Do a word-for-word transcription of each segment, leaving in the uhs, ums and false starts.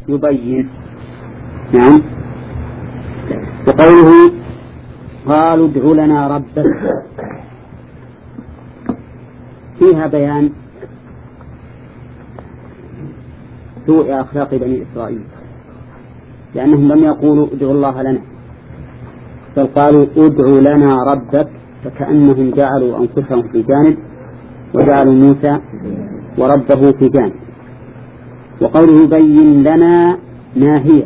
يبين. نعم. وقوله قالوا ادع لنا ربك فيها بيان سوء أخلاق بني إسرائيل، لأنهم لم يقولوا ادعوا الله لنا، بل قالوا ادعوا لنا ربك، فكأنهم جعلوا أنفسهم في جانب وجعلوا موسى وربه في جانب. وقوله بين لنا ما هي،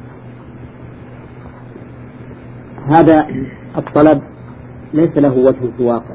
هذا الطلب ليس له وجه في الواقع،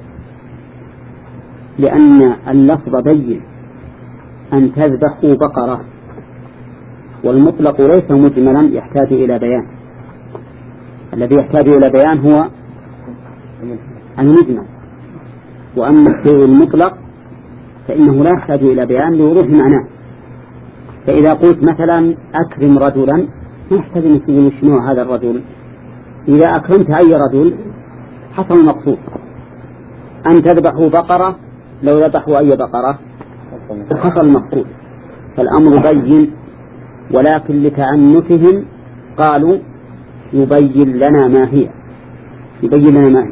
لأن اللفظ بين أن تذبحوا بقرة، والمطلق ليس مجملا يحتاج إلى بيان، الذي يحتاج إلى بيان هو المجمل، وأما الشيء المطلق فإنه لا يحتاج إلى بيان لوضوح معناه. فإذا قلت مثلا أكرم رجلا ما يحتاج أن تقول شنو هذا الرجل، إذا أكرمت أي رجل حصل المقصود. أن تذبحوا بقرة، لو ذبحوا أي بقرة حصل المقصود. فالأمر بين، ولكن لتعنتهم قالوا يبين لنا ما هي، يبين لنا ما هي.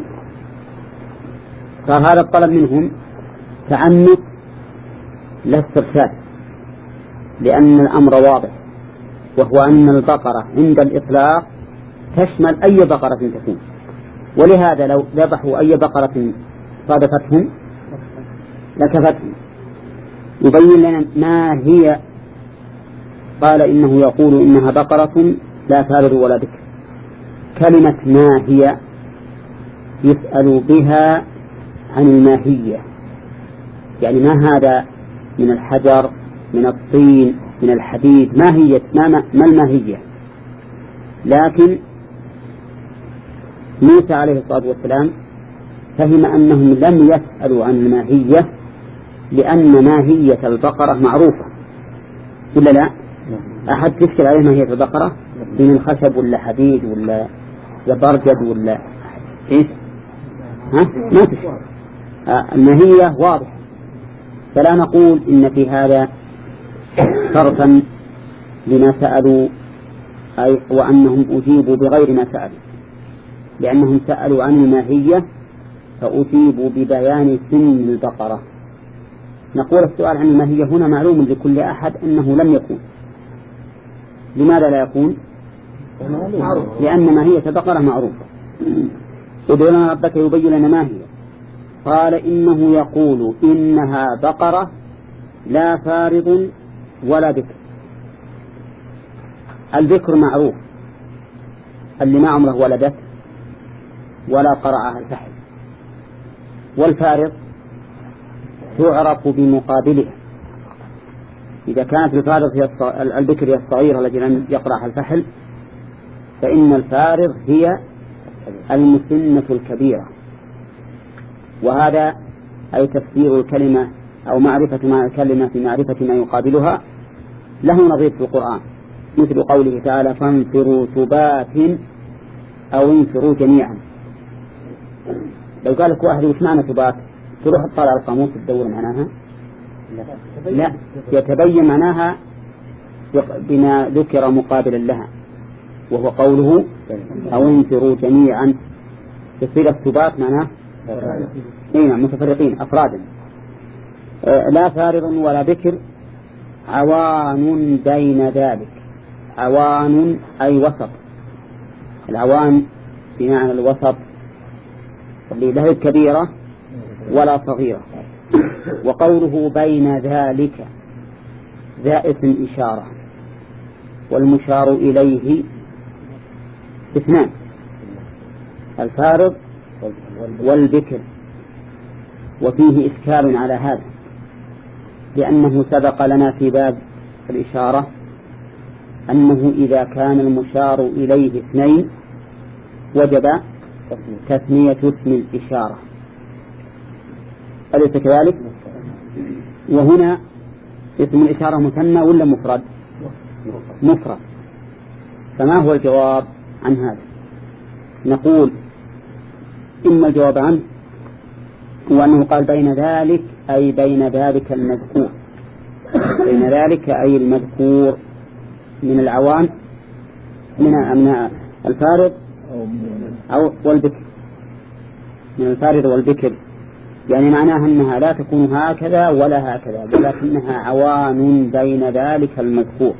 فهذا الطلب منهم تعنت لا استرشاد، لأن الأمر واضح، وهو أن البقرة عند الإطلاق تشمل أي بقرة تكون، ولهذا لو ذبحوا أي بقرة صادفتهم لكفتهم. يبين لنا ما هي، قال إنه يقول إنها بقرة لا فارض ولا بكر. كلمة ما هي يسأل بها عن الماهية، يعني ما هذا من الحجر من الطين من الحديد، ما هي ما, ما الماهية. لكن موسى عليه الصلاة والسلام فهم أنهم لم يسألوا عن الماهية، لأن ماهية البقرة معروفة، ولا لا؟ أحد تشكل عليه ماهية البقرة من خشب ولا حديد ولا زبرجد ولا إيش؟ ها؟ ما تشكل. آه الماهية واضحة، فلا نقول إن في هذا صرفا لما سألوا، أي وأنهم أجيبوا بغير ما سألوا، لأنهم سألوا عن الماهية فأجيبوا ببيان سن البقرة. نقول السؤال عن الماهية هنا معلوم لكل أحد أنه لم يكون. لماذا لا يكون؟ لأن ماهية البقرة معروفة. ادع لنا ربك يبين لنا ما هي. قال إنه يقول إنها بقرة لا فارض ولا بكر. البكر معروف، اللي ما عمره ولدت ولا قرعها الفحل، والفارض تعرف بمقابلها. إذا كانت الفارض هي البكر هي الصغيرة التي لم يقرعها الفحل، فإن الفارض هي المسنة الكبيرة. وهذا أي تفسير الكلمة أو معرفة ما الكلمة في معرفة ما يقابلها له نظير في القرآن، مثل قوله تعالى فانفروا ثبات أو انفروا جميعا. لو قال لك واحد وش معنى ثبات، تروح تطالع القاموس تدور معناها؟ لا، يتبين معناها بما ذكر مقابلا لها، وهو قوله أو انفروا جميعا. يصير الثبات معناه اين متفرقين أفرادا. آه لا فارض ولا بكر، عوان بين ذلك. عوان أي وسط، العوان بمعنى الوسط اللي لا هي كبيرة ولا صغيرة. وقوله بين ذلك ذا اسم إشارة، والمشار إليه اثنان، الفارض والبكر. وفيه إشكال على هذا، لأنه سبق لنا في باب الإشارة أنه إذا كان المشار إليه اثنين وجب تثنية اسم الإشارة، أليس كذلك؟ وهنا اسم الإشارة مثنى ولا مفرد؟ مفرد. فما هو الجواب عن هذا؟ نقول إما الجواب عنه هو أنه قال بين ذلك أي بين ذلك المذكور، بين ذلك أي المذكور، من العوان من من الفارض أو والبكر، من الفارض والبكر، يعني معناها أنها لا تكون هكذا ولا هكذا، ولكنها عوان بين ذلك المذكور.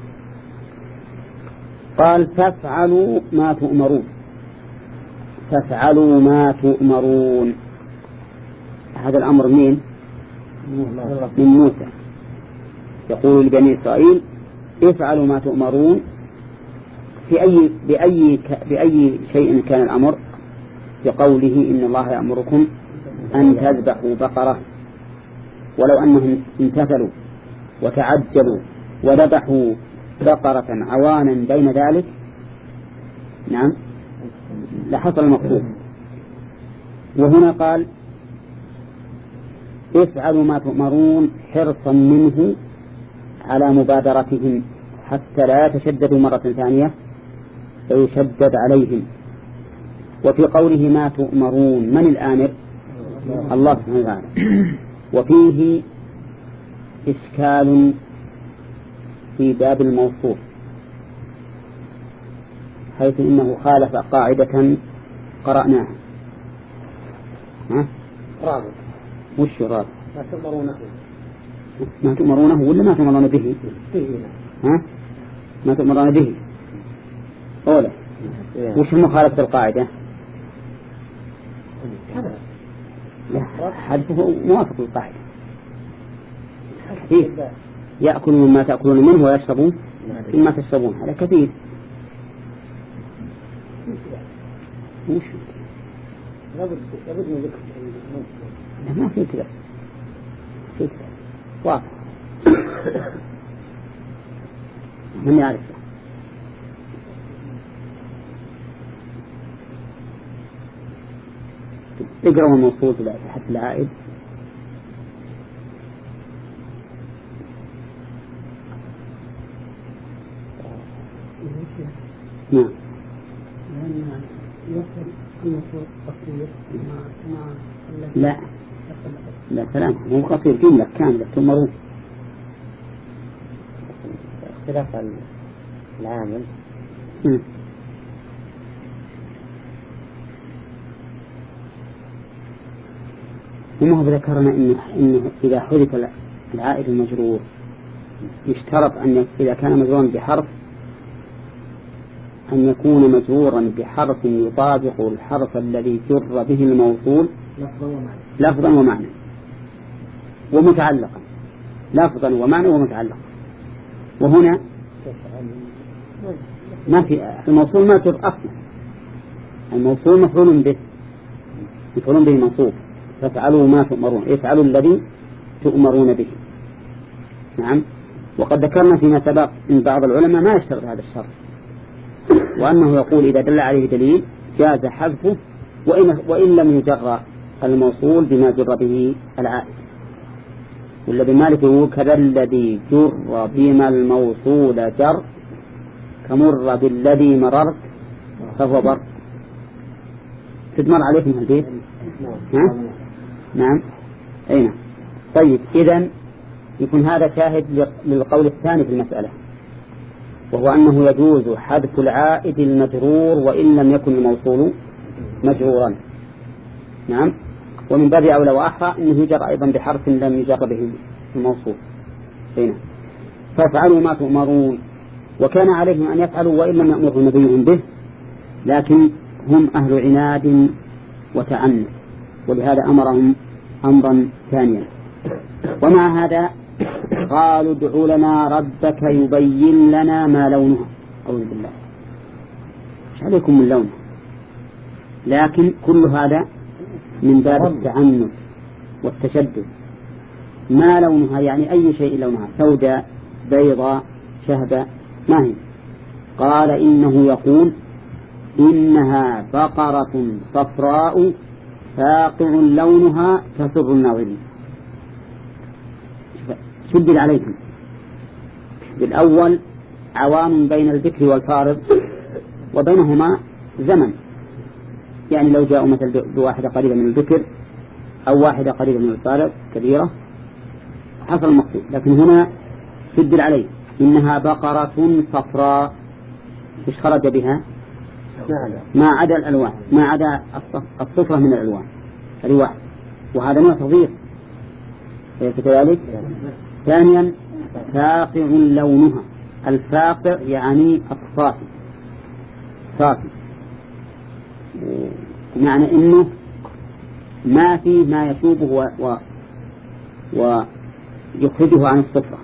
قال فافعلوا ما تؤمرون، فافعلوا ما تؤمرون، هذا الأمر مين؟ من موسى، يقول لبني إسرائيل افعلوا ما تؤمرون. في أي بأي بأي شيء كان الأمر؟ بقوله إن الله يأمركم أن تذبحوا بقرة، ولو أنهم امتثلوا وتعجلوا وذبحوا بقرة عوانا بين ذلك نعم لحصل المقصود. وهنا قال افعلوا ما تؤمرون حرصا منه على مبادرتهم حتى لا يتشددوا مرة ثانية فيشدد عليهم. وفي قوله ما تؤمرون من الآمر؟ الله سبحانه وتعالى. وفيه إشكال في باب الموصوف، حيث إنه خالف قاعدة قرأناها. ها؟ رابط. وش رابط؟ ما تؤمرونه. ما تؤمرونه ولا ما تؤمرون به؟ ها؟ ما تؤمرون به. أولا. وش مخالفة القاعدة؟ لا، حدثه موافق للقاعدة. كثير يأكلون مما تأكلون منه ويشربون مما تشربون، هذا كثير. وش؟ لابد لابد من ذكر. لا ما في كذا، في كذا واضح. من يعرف؟ اقرأوا الموصول تحت العائد. نعم. لا لا كلام مو قصير، جملة كاملة تؤمرون. اختلاف العامل. وما هو ذكرنا إنه, إنه إذا حذف العائد المجرور يشترط أن إذا كان مجرورا بحرف أن يكون مجرورا بحرف يطابق الحرف الذي جر به الموصول لفظا ومعنى ومتعلقا، لفظا ومعنى ومتعلقا. وهنا ما في الموصول ما جر أصلا، الموصول مفعول به، مفعول به منصوب. فافعلوا ما تؤمرون، افعلوا الذي تؤمرون به. نعم. وقد ذكرنا فيما سبق إن بعض العلماء ما يشترط هذا الشرط، وأنه يقول إذا دل عليه دليل جاز حذفه وإن, وإن لم يجر الموصول بما جر به العائد. والذي مالك يقول كذا الذي جر بما الموصول جر كمر بالذي مررت فهو بر. تدمر عليكم البيت؟ ها؟ نعم. أين؟ طيب إذن يكون هذا شاهد للقول الثاني في المسألة، وهو أنه يجوز حذف العائد المجرور وإن لم يكن الموصول مجرورا. نعم. ومن باب أولى وأحرى أنه يجر أيضا بحرف لم يجر به الموصول. هنا فافعلوا ما تؤمرون. وكان عليهم أن يفعلوا وإن لم يأمروا نبيهم به، لكن هم أهل عناد وتعنت، ولهذا أمرهم أمرا ثانيا. ومع هذا قالوا ادعوا لنا ربك يبين لنا ما لونها. أعوذ بالله، مش عليكم من لونها، لكن كل هذا من باب التعنت والتشدد. ما لونها يعني أي شيء لونها، سوداء بيضاء شهباء، ما هي؟ قال إنه يقول إنها بقرة صفراء فاقع لونها تسر الناظرين. شدد عليهم. بالأول عوام بين الذكر والفارض وبينهما زمن، يعني لو جاءوا مثل بواحدة قريبة من الذكر أو واحدة قريبة من الفارض كبيرة حصل المقصود. لكن هنا شدد عليه إنها بقرة صفراء، إيش خرج بها؟ ما عدا الألوان، ما عدا الصفرة من الألوان، هذه واحد، وهذا نوع تضييق أليس كذلك؟ ثانيا فاقع لونها، الفاقع يعني الصافي، صافي، معنى إنه ما فيه ما يشوبه و... و... ويخرجه عن الصفرة.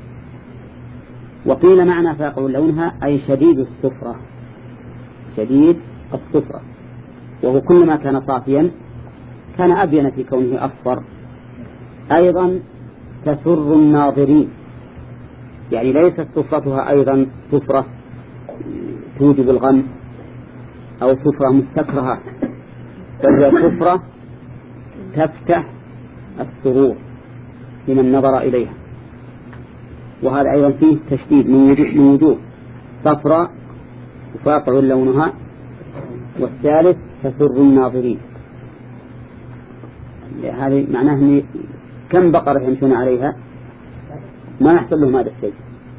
وقيل معنى فاقع لونها أي شديد الصفرة، شديد الصفرة، وهو كلما كان صافيا كان أبين في كونه أصفر. أيضا تسر الناظرين، يعني ليست صفرتها أيضا صفرة توجب الغم أو صفرة مستكرهة، بل هي صفرة تفتح السرور لمن نظر إليها، وهذا أيضا فيه تشديد من وجوه، صفراء وفاقع لونها، والثالث تسر الناظرين. هذه معناه كم بقرة يمشون عليها ما يحصل لهم هذا الشيء.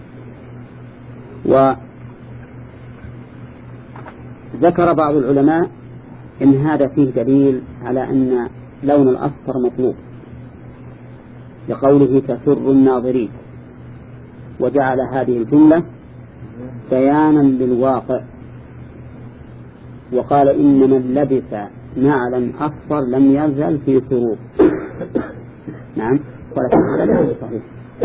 وذكر بعض العلماء إن هذا فيه دليل على أن لون الأصفر مطلوب لقوله تسر الناظرين، وجعل هذه الجملة بيانا للواقع، وقال إن من لبس نعلا أصفر لم يزل في سرور. نعم، ولكن صحيح.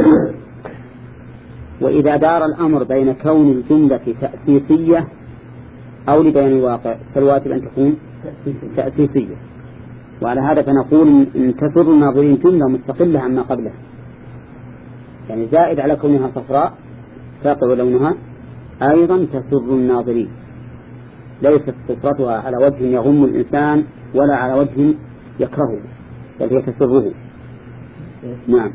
وإذا دار الأمر بين كون الجملة تأسيسية أو لبيان الواقع فالواجب أن تكون تأسيسية، وعلى هذا فنقول إن تسر الناظرين جملة مستقلة عما قبلها، يعني زائد على كونها صفراء فاقع لونها أيضا تسر الناظرين، ليست صفرتها على وجه يغم الإنسان ولا على وجه يكرهه، بل هي تسره. نعم،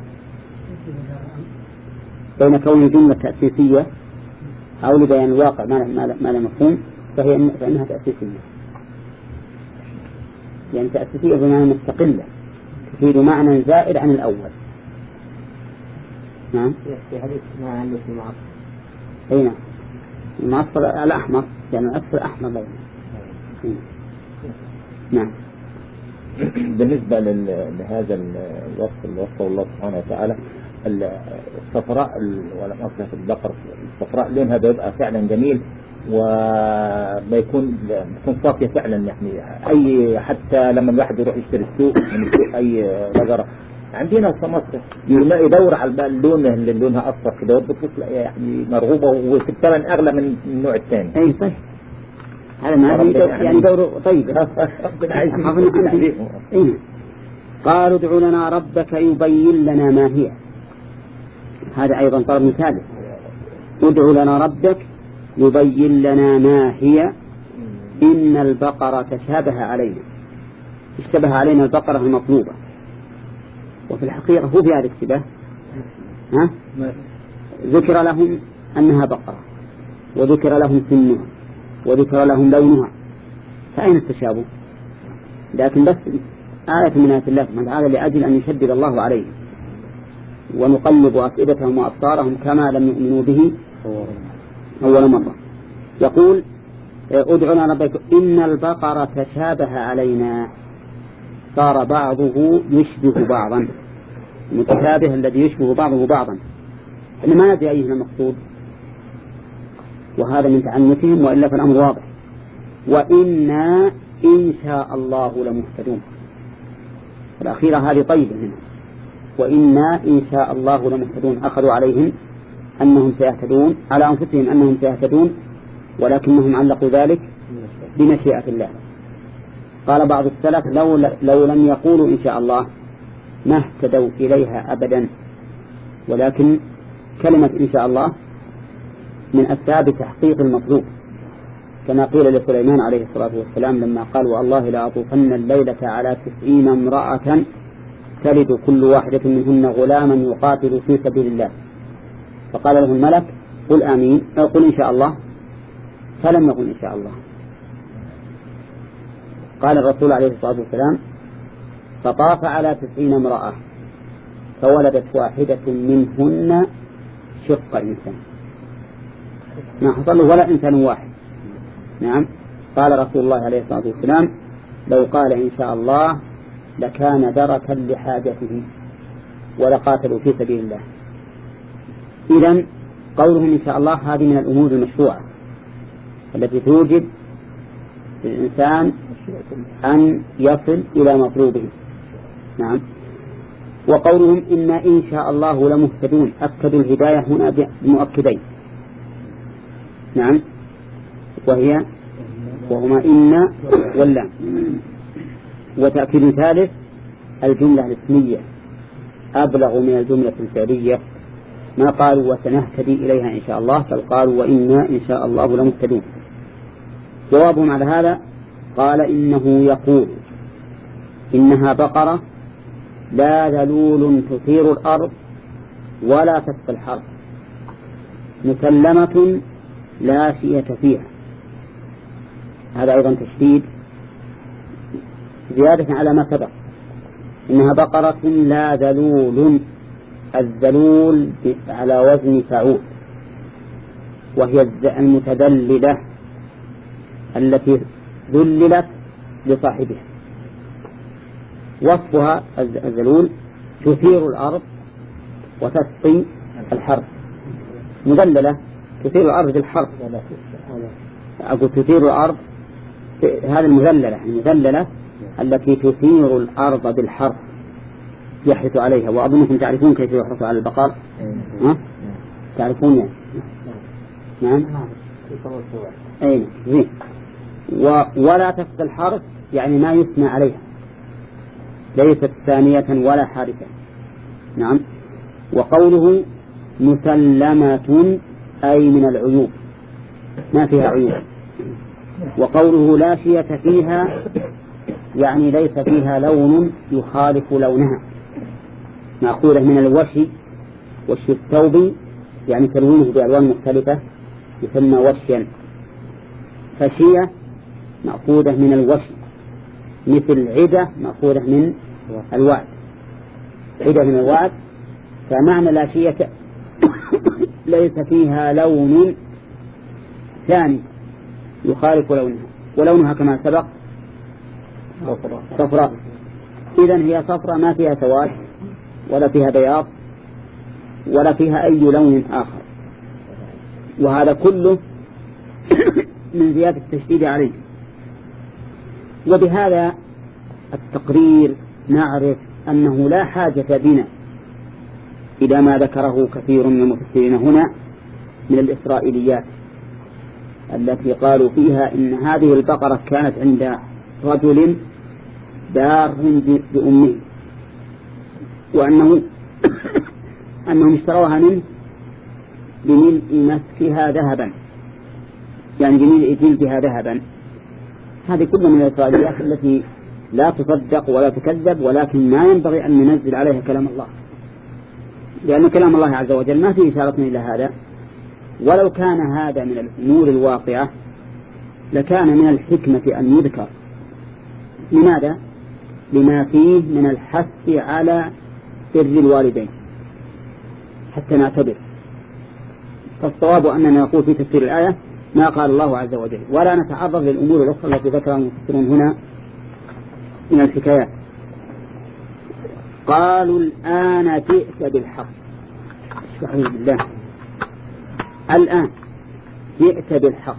بين كون الجملة تأسيسية أو لبيان الواقع ما لا مفهوم فهي فإنها تأسيسية، يعني تأسيسية بمعنى مستقلة تفيد معنى زائد عن الأول. نعم، في حديث ما عنده في معصر. أي نعم، المعصر الأحمر يعني الأكثر أحمر لونه. نعم. بالنسبة لهذا الوصف اللي وصفه الله سبحانه وتعالى، الصفراء ولا أصلها في البقر الصفراء لونها بيبقى فعلا جميل، وبيكون بيكون صافية فعلا، يعني أي حتى لما الواحد يروح يشتري السوق من السوق أي بقرة عندنا في مصر يدور على اللون اللي لونها أصفر كده بتطلع يعني مرغوبة، وفي الثمن أغلى من النوع الثاني. أي صح، هذا ما يعني دور طيب. قالوا ادع لنا ربك يبين لنا ما هي، هذا أيضا طلب مثالي، ادع لنا ربك يبين لنا ما هي إن البقرة تشابه علينا، اشتبه علينا البقرة المطلوبة، وفي الحقيقة هو في هذا الاشتباه ها؟ ذكر لهم أنها بقرة، وذكر لهم سنها، وذكر لهم لونها، فأين التشابه؟ لكن بس آية من آيات الله سبحانه وتعالى لأجل أن يشدد الله عليه، ونقلب أفئدتهم وأبصارهم كما لم يؤمنوا به أول مرة. يقول ادعنا ربك إن البقرة تشابه علينا، صار بعضه يشبه بعضا، المتشابه الذي يشبه بعضه بعضا، إحنا ما ندري أيهما المقصود، وهذا من تعنتهم، وإلا فالأمر واضح. وإنا إن شاء الله لمهتدون، الأخيرة هذه طيبة هنا، وإنا إن شاء الله لمهتدون، أخذوا عليهم أنهم سيهتدون، على أنفسهم أنهم سيهتدون، ولكنهم علقوا ذلك بمشيئة الله. قال بعض السلف لو, لو لم يقولوا إن شاء الله ما اهتدوا إليها أبدا، ولكن كلمة إن شاء الله من أسباب تحقيق المطلوب، كما قيل لسليمان عليه الصلاة والسلام لما قال والله لأطوفن الليلة على تسعين امرأة تلد كل واحدة منهن غلاما يقاتل في سبيل الله، فقال له الملك قل آمين أو قل إن شاء الله، فلم يقل إن شاء الله. قال الرسول عليه الصلاة والسلام فطاف على تسعين امرأة فولدت واحدة منهن شق إنسان، ما حصل له ولا إنسان واحد. نعم. قال رسول الله عليه الصلاة والسلام لو قال إن شاء الله لكان دركا لحاجته ولقاتلوا في سبيل الله. إذن قولهم إن شاء الله هذه من الأمور المشروعة التي توجب للإنسان أن يصل إلى مطلوبه. نعم. وقولهم إن إن شاء الله لمهتدون أكدوا الهداية هنا بمؤكدين. نعم. وهي وهما إن واللام. وتأكيد ثالث الجملة الاسمية أبلغ من الجملة الفعلية، ما قالوا وسنهتدي إليها إن شاء الله، بل قالوا وإنا إن شاء الله لمهتدون. جوابهم على هذا قال إنه يقول إنها بقرة لا ذلول تثير الأرض ولا تسقي الحرث مسلمة لا شية فيها. هذا أيضا تشديد زيادة على ما سبق. إنها بقرة لا ذلول، الذلول على وزن فعول، وهي المتذللة التي ذللت لصاحبها. وصفها الذلول تثير الأرض وتسقي الحرث. مذللة تثير الأرض بالحرث، أقول تثير الأرض هذه المذللة المذللة التي تثير الأرض بالحرث يحرث عليها. وأظنكم تعرفون كيف يحرث على البقر. ها؟ تعرفون يعني؟ نعم. أين زين. ولا تسقي الحرث يعني ما يثنى عليها، ليست ثانية ولا حارثة. نعم. وقوله مسلمة أي من العيوب، ما فيها عيوب. وقوله لا شية فيها يعني ليس فيها لون يخالف لونها، مأخوذة من الوشي. وشي الثوب يعني تلوينه بألوان مختلفة يسمى وشيا. فشية مأخوذة من الوشي، مثل عدة مأخوذة من الوعد، عدة من الوعد. فمعنى لا شية ليس فيها لون ثاني يخالف لونها، ولونها كما سبق صفراء. إذن هي صفراء ما فيها سواد ولا فيها بياض ولا فيها أي لون آخر. وهذا كله من زيادة التشديد عليه. وبهذا التقرير نعرف أنه لا حاجة بنا إلى ما ذكره كثير من المفسرين هنا من الإسرائيليات التي قالوا فيها إن هذه البقرة كانت عند رجل دار بأمه، وأنه أنهم اشتروها منه بملء مسكها ذهبا، يعني بملء جلدها ذهبا. هذه كلها من الإسرائيليات التي لا تصدق ولا تكذب، ولكن ما ينبغي أن ننزل عليها كلام الله، لأن كلام الله عز وجل ما فيه إشارة إلى هذا. ولو كان هذا من الأمور الواقعة لكان من الحكمة أن يذكر. لماذا؟ لما فيه من الحث على بر الوالدين حتى نعتبر. فالصواب أننا نقول في تفسير الآية ما قال الله عز وجل، ولا نتعرض للأمور الأخرى التي ذكرها المفسرون هنا من الحكايات. قالوا الآن جئت بالحق. استعوذ بالله. الآن جئت بالحق.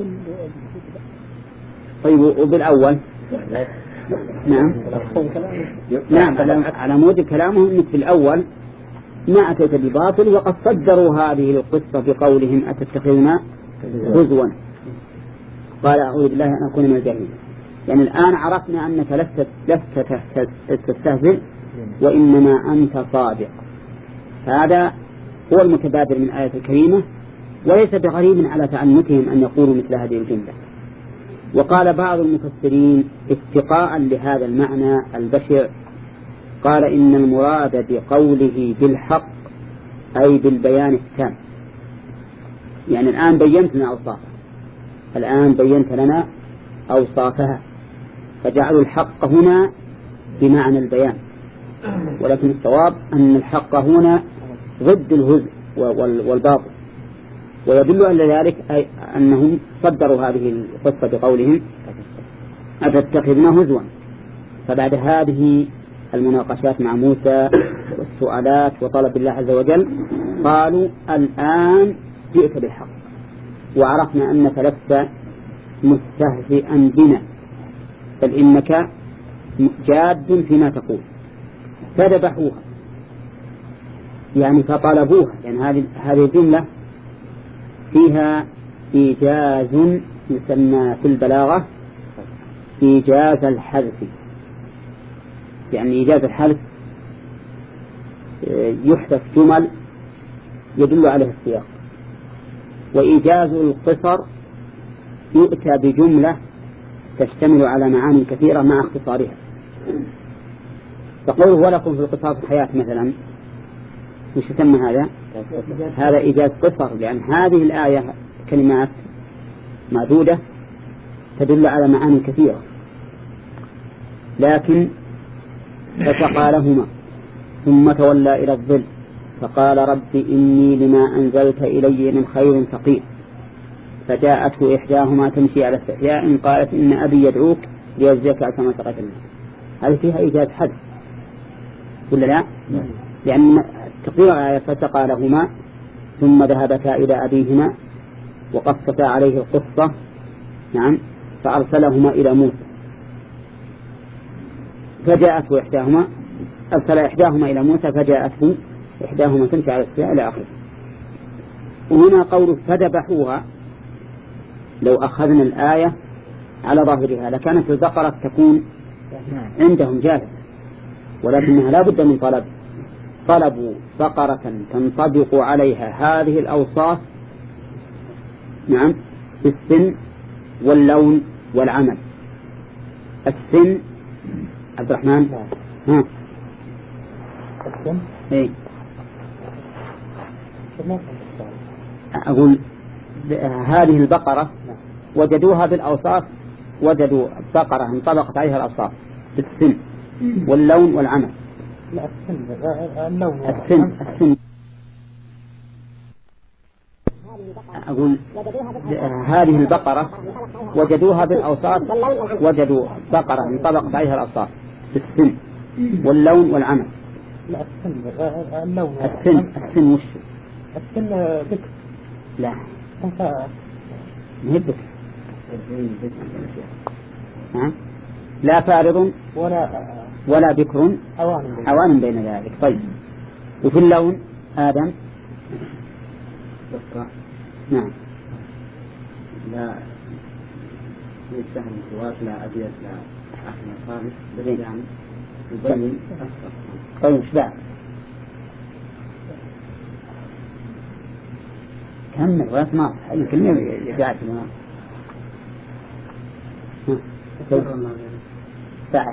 طيب وبالأول نعم نعم على مود كلامهم أنك في الأول ما أتيت بباطل، وقد صدروا هذه القصة بقولهم أتتخذنا هزوا. قال أعوذ بالله أن أكون من الجاهلين. يعني الآن عرفنا أنك لست لست تستهزئ وإنما أنت صادق. هذا هو المتبادر من الآية الكريمة، وليس بغريب على تعنتهم أن يقولوا مثل هذه الجملة. وقال بعض المفسرين اتقاء لهذا المعنى البشع، قال إن المراد بقوله بالحق أي بالبيان التام. يعني الآن بينت لنا أوصافها، الآن بينت لنا أوصافها، فجعلوا الحق هنا بمعنى البيان. ولكن الصواب أن الحق هنا ضد الهزء والباطل، ويدل على ذلك أي أنهم صدروا هذه القصة بقولهم أتتخذنا هزوا. فبعد هذه المناقشات مع موسى والسؤالات وطلب الله عز وجل قالوا الآن جئت بالحق وعرفنا أنك لست مستهزئا بنا بل إنك جاد فيما تقول. فذبحوها يعني فطلبوها، يعني هذه هذه الجملة فيها إيجاز يسمى في البلاغة إيجاز الحذف. يعني إيجاز الحذف يحذف جمل يدل عليه السياق، وإيجاز القصر يؤتى بجملة تشتمل على معاني كثيرة مع اختصارها. فقوله ولكم في القصاص حياة مثلا، وش يسمى هذا؟ هذا إيجاز قصر، لأن هذه الآية كلمات معدودة تدل على معاني كثيرة. لكن فسقى لهما ثم تولى إلى الظل فقال رب إني لما أنزلت إلي من خير فقير. فجاءته إحداهما تمشي على استحياء قالت إن أبي يدعوك ليجزيك كما سقيت الناس. هذه فيها إيجاز حد ولا لا؟ لأن تقرير الآية فسقى لهما ثم ذهبتا إلى أبيهما وقصتا عليه القصة، نعم، فأرسلهما إلى موسى فجاءته إحداهما أرسل إحداهما إلى موسى فجاءته إحداهما تمشي على السياء إلى آخره. وهنا قول فذبحوها، لو أخذنا الآية على ظاهرها لكانت البقرة تكون عندهم جاهزة، ولكنها لا بد من طلب. طلبوا بقرة تنطبق عليها هذه الأوصاف، نعم، في السن واللون والعمل. السن عبد الرحمن ها السن ايه أقول هذه البقرة وجدوها بالأوصاف، وجدوا بقرة انطبقت عليها الأوصاف في السن واللون والعمل. لا السن اللون السن السن أقول هذه البقرة وجدوها بالأوصاف، وجدوا بقرة انطبقت عليها الأوصاف في السن واللون والعمل. لا السن اللون السن السن وش السن بكر. لا انت مهي بكر، ها لا فارض ولا ولا بكر حوان حوان بين ذلك. طيب وفي اللون آدم نعم لا يستهل سواك لا أبيض لا أحمر خالص بس يعني يبين. طيب ايش بعد؟ كمل ولا تماط يمكن يبعد الماء ساعة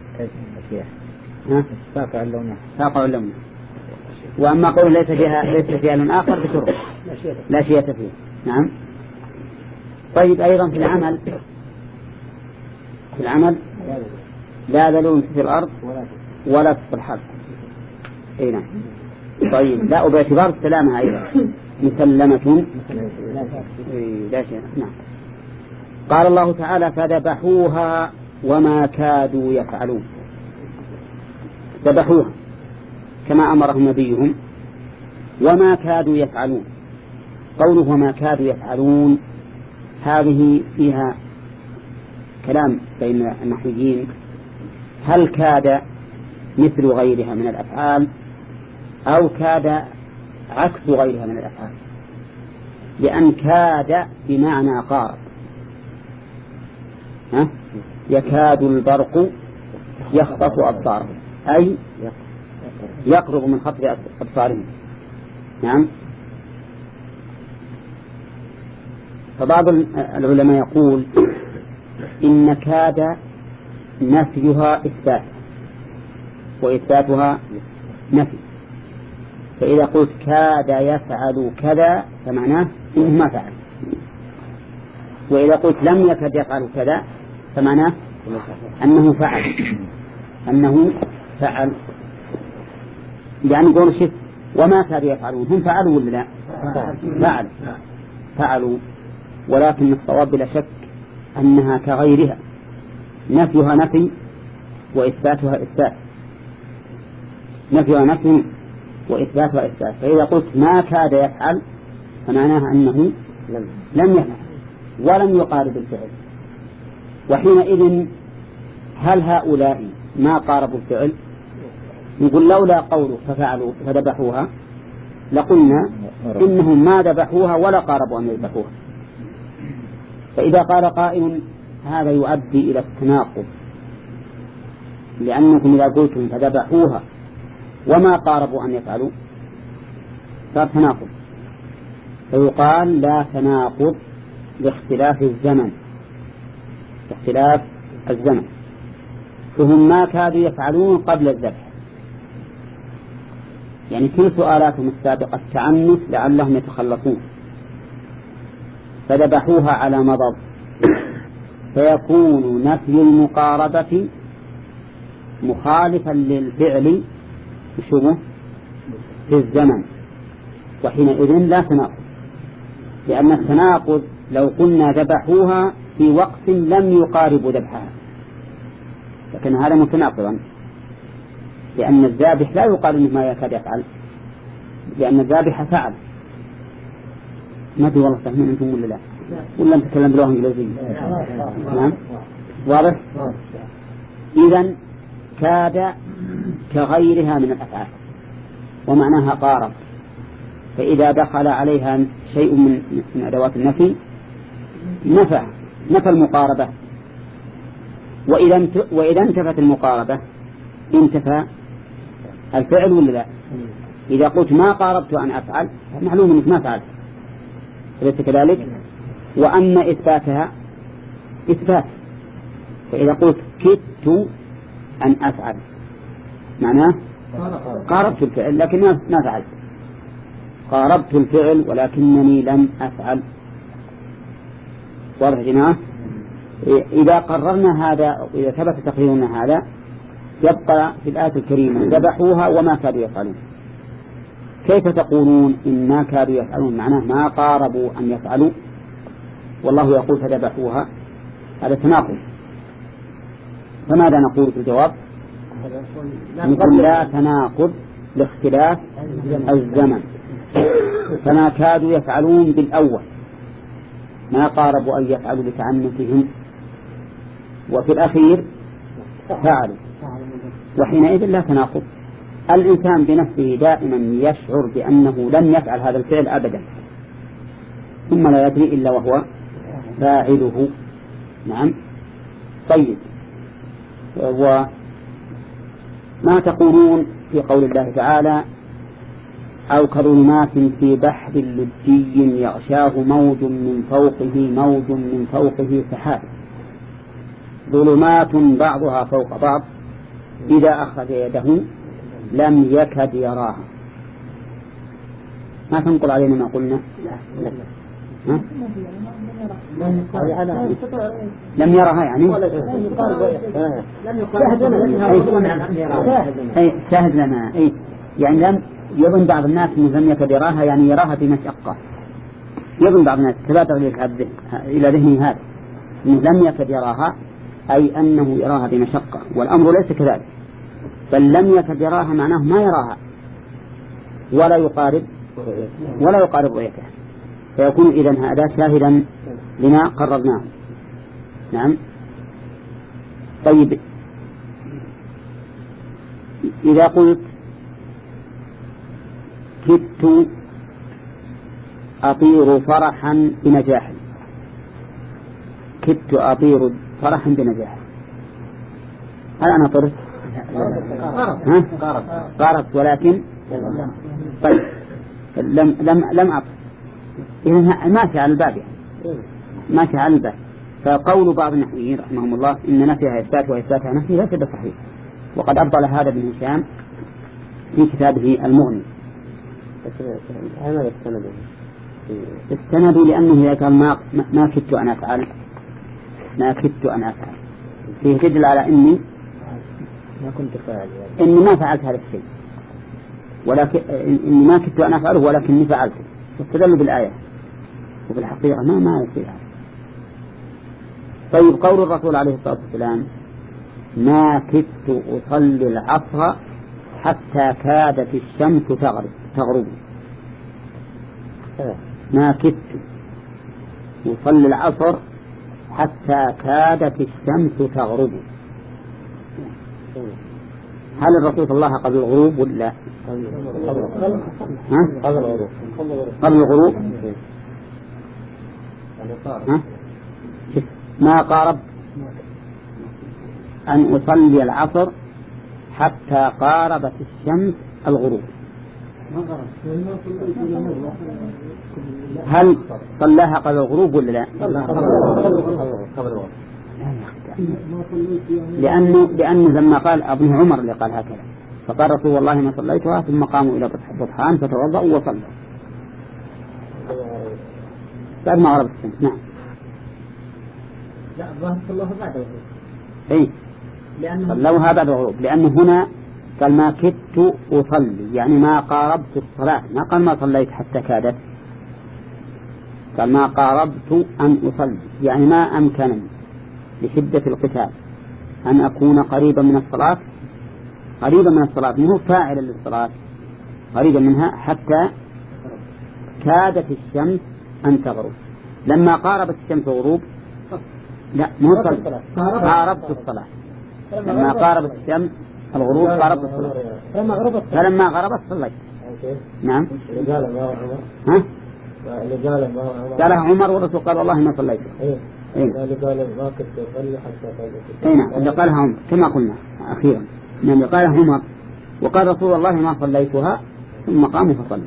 ها ساقع اللون ساقع اللون. وأما قول ليس فيها ليس فيها لون آخر بشرب لا شيء فيه. نعم. طيب أيضا في العمل في العمل لا ذلول في الأرض ولا في الحرب. أي نعم. طيب لا وباعتبار السلامة أيضا مسلمة لا شيء. نعم. قال الله تعالى فذبحوها وما كادوا يفعلون. ذبحوها كما أمرهم نبيهم وما كادوا يفعلون. قوله وما كادوا يفعلون هذه فيها كلام بين النحويين، هل كاد مثل غيرها من الأفعال أو كاد عكس غيرها من الأفعال؟ لأن كاد بمعنى قارب، ها؟ يكاد البرق يخطف أبصارهم أي يقرب من خطف أبصارهم. نعم. فبعض العلماء يقول إن كاد نفيها إثبات وإثباتها نفي. فإذا قلت كاد يفعل كذا فمعناه إنه ما فعل، وإذا قلت لم يكد يفعل كذا فمعناه أنه فعل أنه فعل. يعني يقول شف وما كادوا يفعلون، هم فعلوا ولا لا؟ فعل. فعلوا، ولكن الصواب بلا شك أنها كغيرها، نفيها نفي وإثباتها إثبات، نفيها نفي وإثباتها إثبات. فإذا قلت ما كاد يفعل فمعناها أنه لم يفعل ولم يقارب الفعل، وحينئذ هل هؤلاء ما قاربوا الفعل؟ نقول لولا قوله ففعلوا فذبحوها لقلنا إنهم ما ذبحوها ولا قاربوا أن يذبحوها. فإذا قال قائل هذا يؤدي إلى التناقض، لأنكم إذا قلتم فذبحوها وما قاربوا أن يفعلوا صار تناقض، فيقال لا تناقض لاختلاف الزمن، اختلاف الزمن، فهم ما كادوا يفعلون قبل الذبح، يعني في سؤالاتهم السابقة التعنت لعلهم يتخلصون فذبحوها على مضض، فيكون نفي المقاربة مخالفا للفعل شبه في الزمن، وحينئذ لا تناقض، لأن التناقض لو قلنا ذبحوها في وقت لم يقاربوا ذبحها، لكن هذا متناقضا، لأن الذابح لا يقال إنه ما يكاد يفعل، لأن الذابح فعل. ما أدري والله فاهمين أنتم ولا لا، ولا نتكلم بلغة إنجليزية؟ نعم واضح. إذن كاد كغيرها من الأفعال، ومعناها قارب، فإذا دخل عليها شيء من من أدوات النفي نفع نفى المقاربة، وإذا وإذا انتفت المقاربة انتفى الفعل ولا لا؟ إذا قلت ما قاربت أن أفعل معلوم أنك ما فعلت، أليس كذلك؟ وأما إثباتها إثبات، فإذا قلت كدت أن أفعل معناه قاربت الفعل لكن ما فعلت، قاربت الفعل ولكنني لم أفعل. واضح يا جماعة؟ إذا قررنا هذا وإذا ثبت تقريرنا هذا يبقى في الآية الكريمة ذبحوها وما كادوا يفعلون. كيف تقولون إن ما كادوا يفعلون معناه ما قاربوا أن يفعلوا، والله يقول فذبحوها؟ هذا تناقض. فماذا نقول في الجواب؟ نقول لا تناقض لاختلاف الزمن، فما كادوا يفعلون بالأول ما قاربوا أن يفعلوا لتعنتهم، وفي الأخير فعلوا، وحينئذ لا تناقض. الإنسان بنفسه دائما يشعر بأنه لن يفعل هذا الفعل أبدا، ثم لا يدري إلا وهو فاعله. نعم. طيب، وما تقولون في قول الله تعالى أو كظلمات في بحر لجي يغشاه موج من فوقه موج من فوقه سحاب، ظلمات بعضها فوق بعض إذا أخذ يده لم يكد يراها. ما تنقل علينا ما قلنا؟ لا. ها؟ لم يرها يعني أي شاهد لنا، أي يعني لم يظن بعض الناس أنه لم يكد يراها يعني يراها بمشقة، يظن بعض الناس تبادر إلى ذهنه هذا أنه لم يكد يراها أي أنه يراها بمشقة، والأمر ليس كذلك، بل لم يكد يراها معناه ما يراها ولا يقارب ولا يقارب رؤيته، فيكون إذن هذا شاهدا لما قررناه. نعم. طيب، إذا قلت كدت أطير فرحا بنجاح، كدت أطير فرحا بنجاح، هل أنا طرت؟ ها؟ قاربت ولكن طيب لم لم لم أطر، إذن ماشي على الباب يعني. ماشي على الباب. فقول بعض النحويين رحمهم الله إن نفيها إثبات وإثباتها نفي ليس بصحيح، وقد أبطل هذا ابن هشام في كتابه المغني. استندوا لأنه إذا كان ما ما كدت أن أفعل ما كدت أن أفعل فيه تدل على إني ما كنت فاعل إني ما فعلت هذا الشيء، ولكن إني ما كدت أن أفعله ولكني فعلته، فاستدلوا بالآية وفي الحقيقة ما ما يصير. طيب قول الرسول عليه الصلاة والسلام ما كدت أصلي العصر حتى كادت الشمس تغرب تغرب ما كدت أصلي العصر حتى كادت الشمس تغرب. هل الرسول صلى الله قبل الغروب ولا ها؟ قبل الغروب قبل الغروب ها؟ ما قارب أن أصلي العصر حتى قاربت الشمس الغروب. هل صلاها قبل الغروب ولا لا؟ لأنه لأنه لما قال ابن عمر اللي قال هكذا فقال رسول الله ما صليتها ثم قاموا إلى بطحان فتوضأوا وصلوا بعد ما غربت الشمس. نعم. لا الظاهر صلوها بعد الغروب. إيه صلوها بعد الغروب لأنه هنا قال ما كدت أصلي يعني ما قاربت الصلاة ما قال ما صليت حتى كادت قال ما قاربت أن أصلي يعني ما أمكنني لشدة القتال أن أكون قريبا من الصلاة قريبا من الصلاة مو فاعلا للصلاة قريبا منها حتى كادت الشمس أن تغرب. لما قاربت الشمس الغروب لا مو قاربت الصلاة لما قاربت الشمس الغروب قاربت الصلاة فلما غربت صليت. نعم. ها؟ قالها عمر والرسول قال والله ما صليت. إيه. اللي قال ما كنت أصلي حتى صليت. أي نعم اللي قالها عمر كما قلنا أخيرا نعم اللي قالها عمر وقال رسول الله ما صليتها ثم قاموا فصلوا.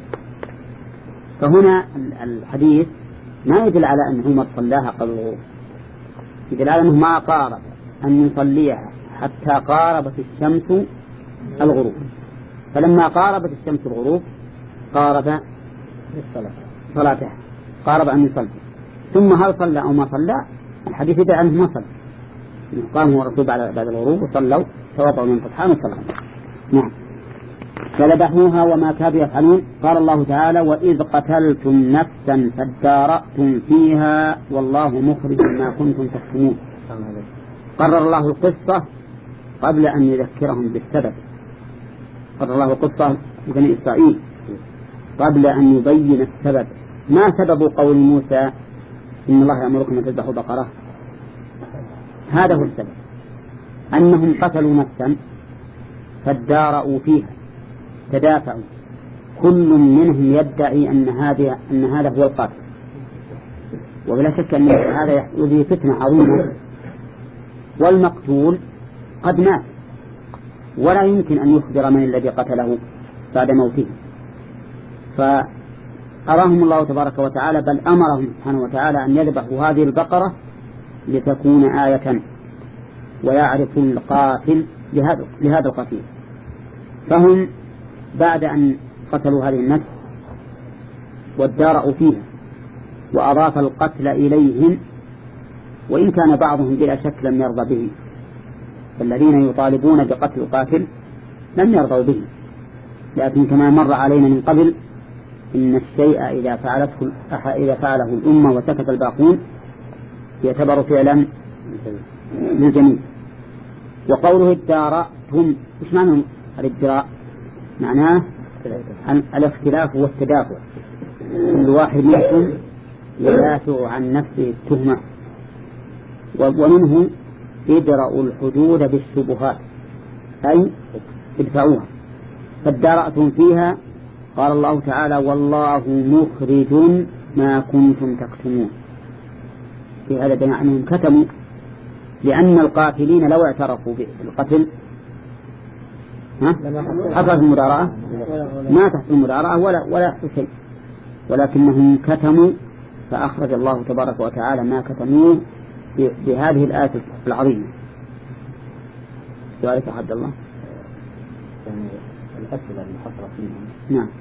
فهنا الحديث ما يدل على أن عمر صلاها قبل الغروب يدل على أنه ما قارب أن يصليها حتى قاربت الشمس الغروب فلما قاربت الشمس الغروب قارب صلاته قارب أن يصلي. ثم هل صلى أو ما صلى الحديث يدل أنه ما صلى قام هو الرسول بعد بعد الغروب وصلوا توضأوا من فتحان وصلوا. نعم. فذبحوها وما كادوا يفعلون. قال الله تعالى وإذ قتلتم نفسا فادارأتم فيها والله مخرج ما كنتم تكتمون. قرر الله القصة قبل أن يذكرهم بالسبب. قرر الله القصة لبني إسرائيل قبل أن يبين السبب. ما سبب قول موسى إن الله يأمركم أن تذبحوا بقرة؟ هذا هو السبب أنهم قتلوا نفسا فادارأوا فيها تدافعوا كل منهم يدعي أن هذا أن هذا هو القاتل وبلا شك أن هذا يحدث فتنة عظيمة والمقتول قد مات ولا يمكن أن يخبر من الذي قتله بعد موته. فأراهم الله تبارك وتعالى بل أمرهم سبحانه وتعالى أن يذبحوا هذه البقرة لتكون آية ويعرف القاتل لهذا لهذا القتيل. فهم بعد أن قتلوا هذه النفس وادارأوا فيها وأضاف القتل إليهم وإن كان بعضهم بلا شك لم يرضى به فالذين يطالبون بقتل القاتل لم يرضوا به لكن كما مر علينا من قبل إن الشيء إذا فعلته إذا فعله الأمة وسكت الباقون يعتبر فعلا للجميع. وقوله ادارأتم إيش معنى الادراء؟ معناه الاختلاف والتدافع كل واحد منكم يدافع عن نفسه التهمة ومنه ادرأوا الحدود بالشبهات أي ادفعوها. فادارأتم فيها قال الله تعالى والله مخرج ما كنتم تكتمون. في هذا بناء أنهم كتموا لأن القاتلين لو اعترفوا بالقتل حصلت المداراة ما تحصل المداراة ولا ولا يحصل شيء ولكنهم كتموا فأخرج الله تبارك وتعالى ما كتموه بهذه الآية العظيمة. سؤالك عبد الله. يعني الأسئلة المحصرة فيها نعم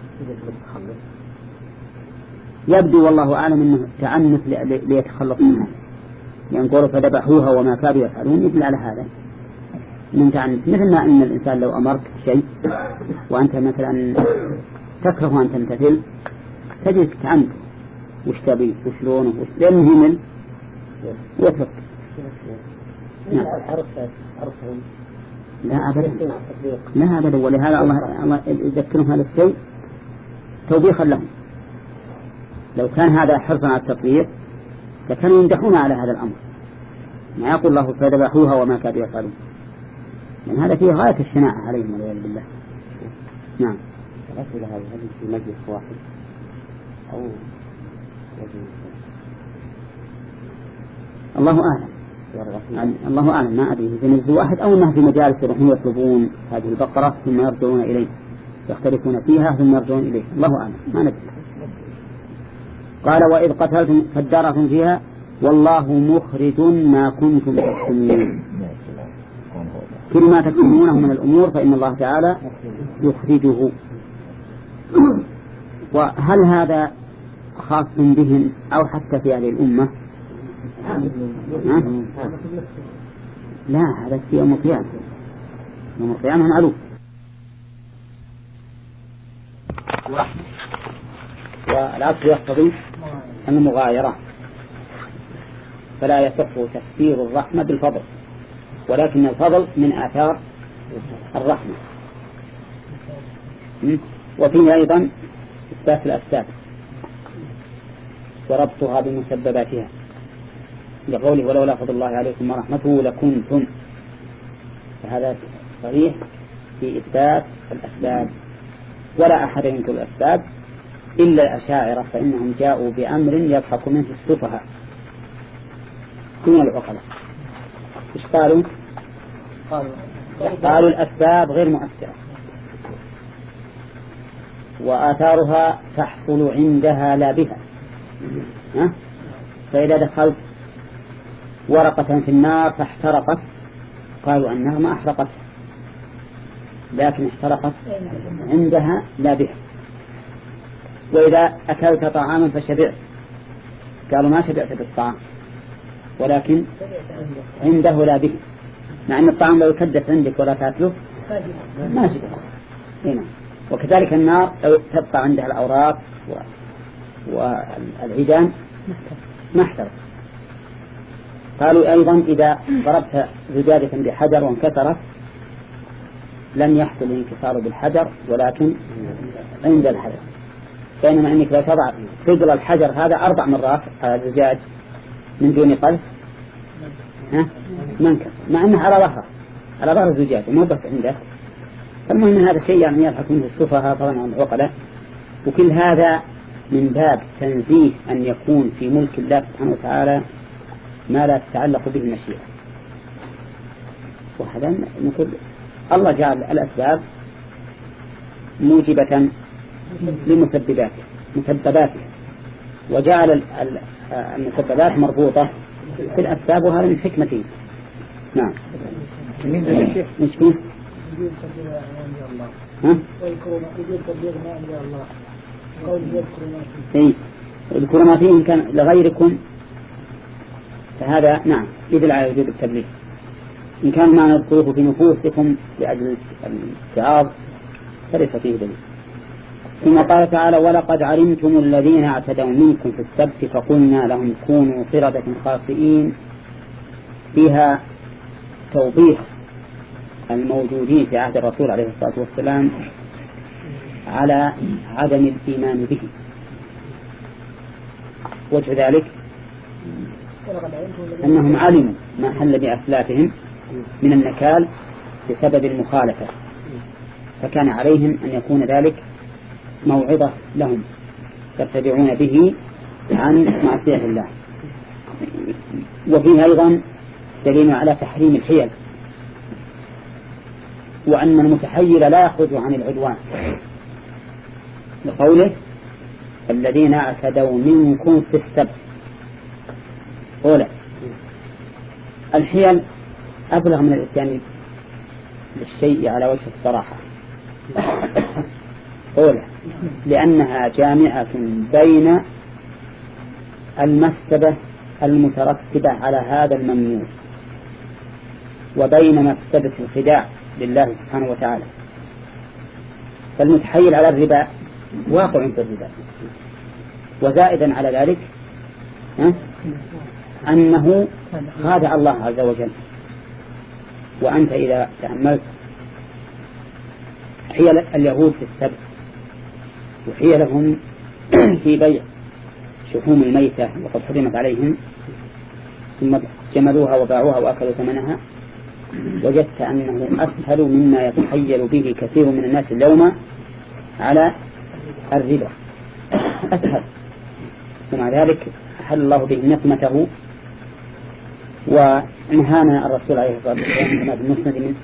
يبدو والله أعلم أنه تعنف ليتخلص منها لأن قولوا فذبحوها وما كادوا يفعلون يدل على هذا من تعنف مثل ما أن الإنسان لو أمرك شيء وأنت مثلا تكره أن تمتثل تجد تعنف وش تبي وشلونه لأنه همل وترك. نعم. عرفت عرفتهم. لا أبدا لا أبدا ولهذا الله الله يذكرهم هذا الشيء توبيخا لهم. لو كان هذا حرصا على التطبيق لكانوا يمدحون على هذا الأمر. ما يقول الله فذبحوها وما كادوا يفعلون، لأن هذا فيه غاية الشناعة عليهم والعياذ بالله. نعم. الأسئلة هذه هل في مجلس واحد أو مجلس؟ الله أعلم. يعني الله أعلم، ما أدري في مجلس واحد أو أنها في مجالس يروحون يطلبون هذه البقرة ثم يرجعون إليه يختلفون فيها ثم يرجعون إليه، الله أعلم ما ندري. قال وإذ قتلتم فادارأتم فيها والله مخرج ما كنتم تكتمون. كل ما تكتمونه من الأمور فإن الله تعالى يخرجه. وهل هذا خاص بهم أو حتى في هذه الأمة؟ لا، هذا في يوم القيامة. يوم القيامة معلوم. والعطف يقتضي المغايرة، فلا يصح تفسير الرحمة بالفضل، ولكن الفضل من آثار الرحمة. وفيه أيضا إثبات الأسباب وربطها بمسبباتها، لقوله ولولا فضل الله عليكم ورحمته لكنتم، فهذا صريح في إثبات الأسباب. ولا أحد ينكر الأسباب إلا الأشاعرة، فإنهم جاءوا بأمر يضحك منه السفهاء دون العقلاء. إيش قالوا؟ قالوا الأسباب غير مؤثرة وآثارها تحصل عندها لا بها. ها؟ فإذا دخلت ورقة في النار فاحترقت قالوا النار ما أحرقت، لكن احترقت عندها لا بها. وإذا أكلت طعاما فشبعت قالوا ما شبعت بالطعام، ولكن عنده لا به، مع أن الطعام لو يكدس عندك ولا تأكله ما شبعت. هنا وكذلك النار لو تبقى عندها الأوراق والعيدان ما احترق. قالوا أيضا إذا ضربت زجاجة بحجر وانكسرت لم يحصل الانكسار بالحجر ولكن عند الحجر، بينما أنك لو تضع ثقل الحجر هذا أربع مرات على الزجاج من دون قلب ها منكر، مع أنه على ظهره على ظهر الزجاج وما بس عنده. المهم هذا الشيء يعني يضحك منه السفهاء طبعا عن العقلاء. وكل هذا من باب تنزيه أن يكون في ملك الله سبحانه وتعالى ما لا تتعلق به المشيئة. وهذا نقول الله جعل الأسباب موجبة لمسبباته مسبباته وجعل المسببات مربوطة في الأسباب، وهذا من حكمته. نعم. مش فيه؟ ها؟ إيه اذكروا ما فيه إن كان لغيركم، فهذا نعم يدل على وجود التبليغ. إن كان ما نذكره في نفوسكم لأجل الاتعاظ فليس فيه دليل. ثم قال تعالى ولقد علمتم الذين اعتدوا منكم في السبت فقلنا لهم كونوا قردة خاسئين، فيها توبيخ الموجودين في عهد الرسول عليه الصلاة والسلام على عدم الإيمان به. وجه ذلك أنهم علموا ما حل بأسلافهم من النكال بسبب المخالفة، فكان عليهم أن يكون ذلك موعظة لهم يرتدعون به عن معصية الله. وفيه أيضا دليل على تحريم الحيل، وأن المتحيل لا يخرج عن العدوان، لقوله الذين اعتدوا منكم في السبت. أولا الحيل أبلغ من الإتيان بالشيء على وجه الصراحة. أولا لأنها جامعة بين المفسدة المترتبة على هذا الممنوع وبين مفسدة الخداع لله سبحانه وتعالى. فالمتحيل على الربا واقع في الربا وزائدا على ذلك ها أنه خادع الله عز وجل. وأنت إذا تأملت حيل اليهود في السبت وحيلهم في بيع شحوم الميتة وقد حرمت عليهم ثم جملوها وباعوها وأكلوا ثمنها، وجدت أنه أسهل مما يتخيل به كثير من الناس اليوم على الربا، أسهل. ومع ذلك أحل الله به نقمته ونهانا الرسول عليه الصلاة والسلام كما في المسند من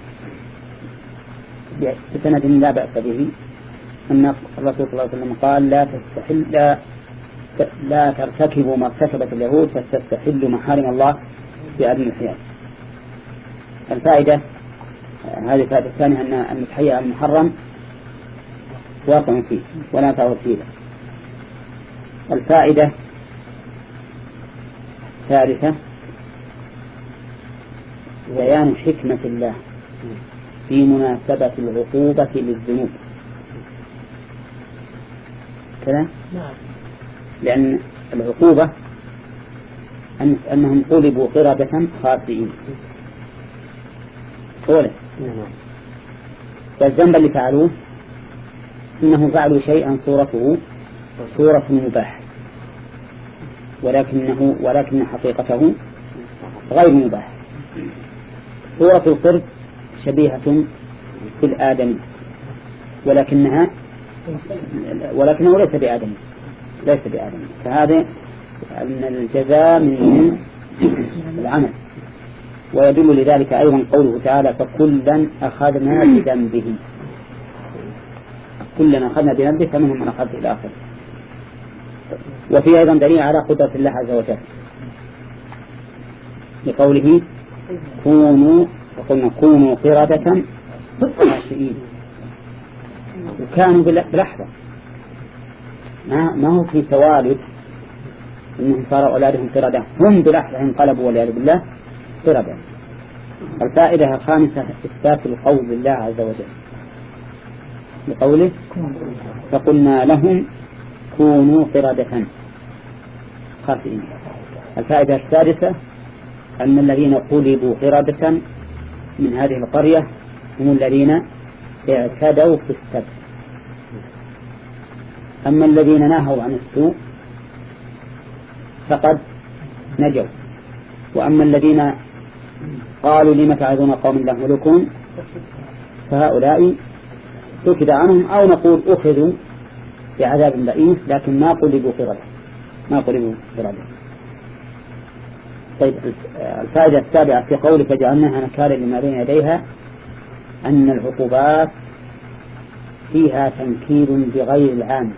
بسند لا بأس به أن الرسول صلى الله عليه وسلم قال لا تستحل لا, لا ترتكبوا ما ارتكبت اليهود فتستحلوا محارم الله بأدنى الحياة. الفائدة هذه الفائدة الثانية أن المتحيّ المحرم واقع فيه ولا تعود فيه. الفائدة الثالثة بيان حكمة الله في مناسبة العقوبة للذنوب كذا، لأن العقوبة أن أنهم قلبوا قردة خاسئين قوله، والذنب اللي فعلوه إنهم فعلوا شيئا صورته صورة مباح ولكنه ولكن حقيقته غير مباح. صورة القرد شبيهة بالآدمي ولكنها ولكنه ليس بآدمي ليس بآدمي فهذا أن الجزاء من العمل. ويدل لذلك أيضا قوله تعالى فكلا أخذنا بذنبه، كلنا أخذنا بذنبه فمنهم من أخذ إلى آخره. وفي أيضا دليل على قدرة الله عز وجل لقوله كونوا وقلنا كونوا قردة خاسئين، وكانوا بلحظة ما, ما هو في توالد إنهم صاروا أولادهم قردة، هم بلحظة انقلبوا والعياذ بالله قردة. الفائدة الخامسة إثبات القول لله عز وجل بقوله فقلنا لهم كونوا قردة خاسئين. الفائدة السادسة أن الذين قلبوا قردة من هذه القرية هم الذين اعتدوا في السبت، أما الذين ناهوا عن السوء فقد نجوا، وأما الذين قالوا لم تعظون قوم الله ملكون فهؤلاء سكت عنهم أو نقول أخذوا بعذاب بئيس لكن ما قلبوا قردة ما قلبوا قردة. طيب الفائدة السابعة في قوله فجعلناها نكالا لما بين يديها أن العقوبات فيها تنكيل بغير العام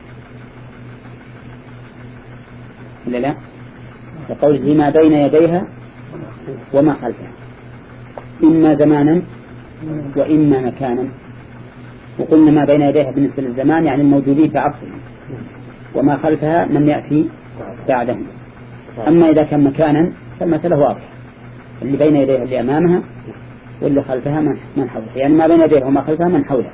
إلا لا لقول لما بين يديها وما خلفها إما زمانا وإما مكانا. وقلنا ما بين يديها بالنسبة للزمان يعني الموجودين في عصر، وما خلفها من يأتي بعدهم. أما إذا كان مكانا فالمسألة واضحة، اللي بين يديها اللي أمامها واللي خلفها من حولها، يعني ما بين يديها وما خلفها من حولها.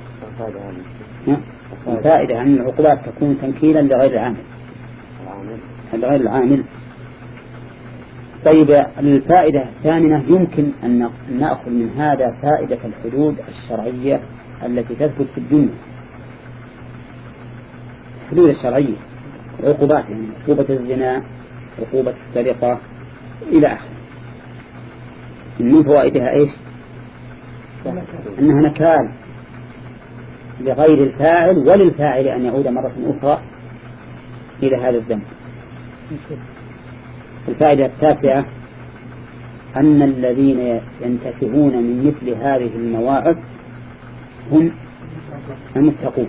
الفائدة أن العقوبات تكون تنكيلا لغير العامل لغير العامل. طيب الفائدة الثامنة يمكن أن نأخذ من هذا فائدة الحدود الشرعية التي تثبت في الدنيا، الحدود الشرعية العقوبات يعني عقوبة الزنا عقوبة السرقة إلى آخره. من فوائدها إيش؟ أنها نكال لغير الفاعل وللفاعل أن يعود مرة أخرى إلى هذا الذنب. الفائدة التاسعة أن الذين ينتفعون من مثل هذه المواعظ هم المتقون.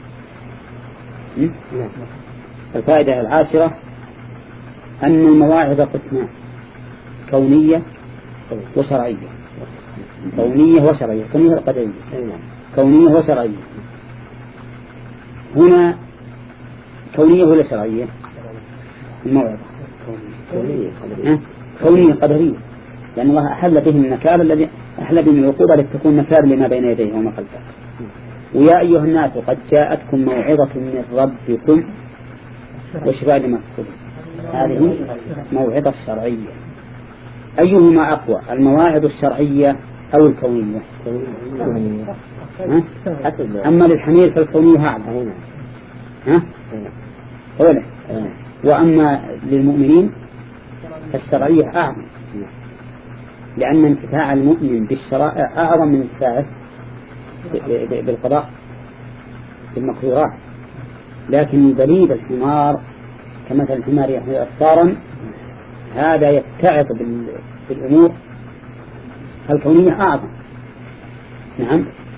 الفائدة العاشرة أن المواعظ قسمان كونية وشرعية. كونية وشرعية كونية وقدرية كونية وشرعية. هنا كونية ولا شرعية؟ الموعظة كونية كونية قدرية، لأن الله أحل به النكال الذي أحل به من العقوبة لتكون نكال لما بين يديه وما خلفه. ويا أيها الناس قد جاءتكم موعظة من ربكم والشفاء لما في الصدور. هذه موعظة شرعية. أيهما أقوى، المواعظ الشرعية أو الكونية؟ أما للحمير فالكونية أعلى، ها؟ ولا. وأما للمؤمنين فالشرعية أعظم، لأن انتفاع المؤمن بالشرائع أعظم من انتفاعه بالقضاء بالمقدورات. لكن دليل الحمار كمثل الحمار يحمل أسفارا، هذا يتعظ بالأمور الكونية أعظم. نعم.